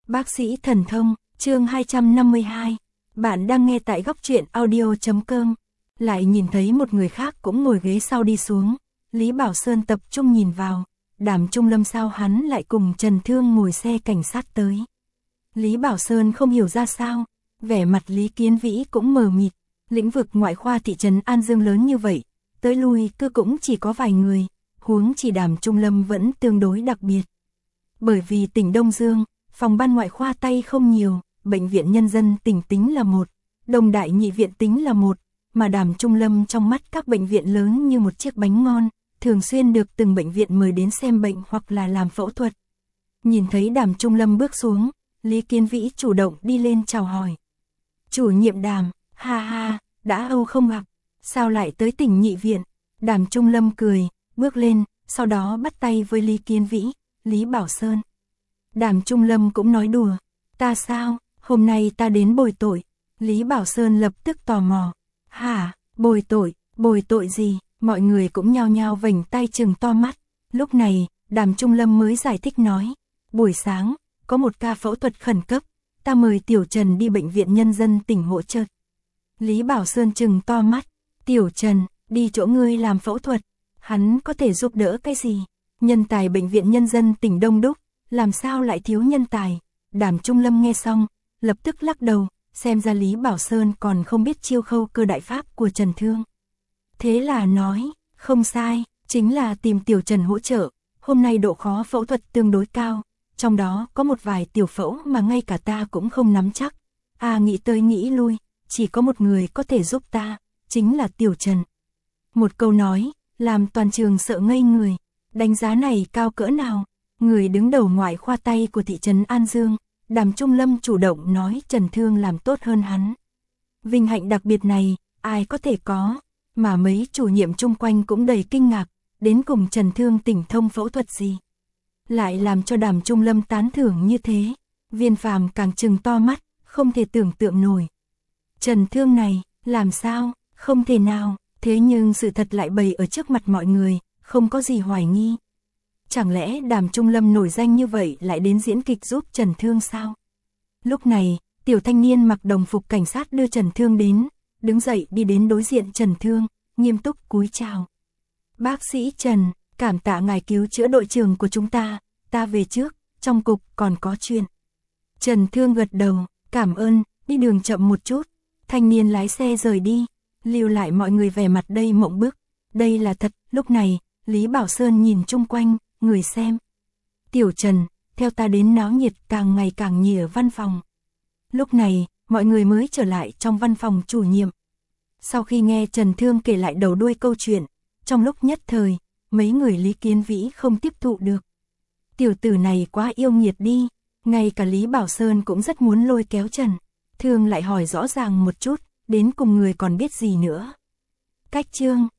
Bác sĩ thần thông, chương 252. Bạn đang nghe tại góc truyện audio.com. Lại nhìn thấy một người khác cũng ngồi ghế sau đi xuống. Lý Bảo Sơn tập trung nhìn vào. Đàm Trung Lâm sao hắn lại cùng Trần Thương ngồi xe cảnh sát tới. Lý Bảo Sơn không hiểu ra sao. Vẻ mặt Lý Kiến Vĩ cũng mờ mịt. Lĩnh vực ngoại khoa thị trấn An Dương lớn như vậy. Tới lui cứ cũng chỉ có vài người. Huống chỉ Đàm Trung Lâm vẫn tương đối đặc biệt. Bởi vì tỉnh Đông Dương, phòng ban ngoại khoa Tây không nhiều, bệnh viện nhân dân tỉnh tính là một, Đồng Đại nhị viện tính là một, mà Đàm Trung Lâm trong mắt các bệnh viện lớn như một chiếc bánh ngon, thường xuyên được từng bệnh viện mời đến xem bệnh hoặc là làm phẫu thuật. Nhìn thấy Đàm Trung Lâm bước xuống, Lý Kiến Vĩ chủ động đi lên chào hỏi. Chủ nhiệm Đàm, ha ha, đã lâu không gặp, sao lại tới tỉnh nhị viện? Đàm Trung Lâm cười, bước lên, sau đó bắt tay với Lý Kiến Vĩ, Lý Bảo Sơn. Đàm Trung Lâm cũng nói đùa, ta sao, hôm nay ta đến bồi tội. Lý Bảo Sơn lập tức tò mò, hả, bồi tội gì? Mọi người cũng nhao nhao vểnh tay trừng to mắt. Lúc này, Đàm Trung Lâm mới giải thích nói, buổi sáng, có một ca phẫu thuật khẩn cấp, ta mời Tiểu Trần đi bệnh viện nhân dân tỉnh hỗ trợ. Lý Bảo Sơn trừng to mắt, Tiểu Trần, đi chỗ ngươi làm phẫu thuật, hắn có thể giúp đỡ cái gì? Nhân tài bệnh viện nhân dân tỉnh đông đúc, làm sao lại thiếu nhân tài? Đàm Trung Lâm nghe xong, lập tức lắc đầu, xem ra Lý Bảo Sơn còn không biết chiêu khâu cơ đại pháp của Trần Thương. Thế là nói, không sai, chính là tìm Tiểu Trần hỗ trợ, hôm nay độ khó phẫu thuật tương đối cao, trong đó có một vài tiểu phẫu mà ngay cả ta cũng không nắm chắc. Nghĩ tới nghĩ lui, chỉ có một người có thể giúp ta, chính là Tiểu Trần. Một câu nói, làm toàn trường sợ ngây người, đánh giá này cao cỡ nào? Người đứng đầu ngoại khoa Tây của thị trấn An Dương, Đàm Trung Lâm chủ động nói Trần Thương làm tốt hơn hắn. Vinh hạnh đặc biệt này, ai có thể có, mà mấy chủ nhiệm chung quanh cũng đầy kinh ngạc, đến cùng Trần Thương tỉnh thông phẫu thuật gì. Lại làm cho Đàm Trung Lâm tán thưởng như thế, Viên Phàm càng trừng to mắt, không thể tưởng tượng nổi. Trần Thương này, làm sao, không thể nào, thế nhưng sự thật lại bày ở trước mặt mọi người, không có gì hoài nghi. Chẳng lẽ Đàm Trung Lâm nổi danh như vậy lại đến diễn kịch giúp Trần Thương sao? Lúc này, tiểu thanh niên mặc đồng phục cảnh sát đưa Trần Thương đến, đứng dậy đi đến đối diện Trần Thương, nghiêm túc cúi chào. Bác sĩ Trần, cảm tạ ngài cứu chữa đội trưởng của chúng ta về trước, trong cục còn có chuyện. Trần Thương gật đầu, cảm ơn, đi đường chậm một chút. Thanh niên lái xe rời đi, lưu lại mọi người vẻ mặt đầy mộng bức. Đây là thật, lúc này, Lý Bảo Sơn nhìn chung quanh, người xem. Tiểu Trần, theo ta đến náo nhiệt càng ngày càng nhiều ở văn phòng. Lúc này, mọi người mới trở lại trong văn phòng chủ nhiệm. Sau khi nghe Trần Thương kể lại đầu đuôi câu chuyện, trong lúc nhất thời, mấy người Lý Kiến Vĩ không tiếp thụ được. Tiểu tử này quá yêu nghiệt đi, ngay cả Lý Bảo Sơn cũng rất muốn lôi kéo Trần Thương lại hỏi rõ ràng một chút, đến cùng người còn biết gì nữa. Cách chương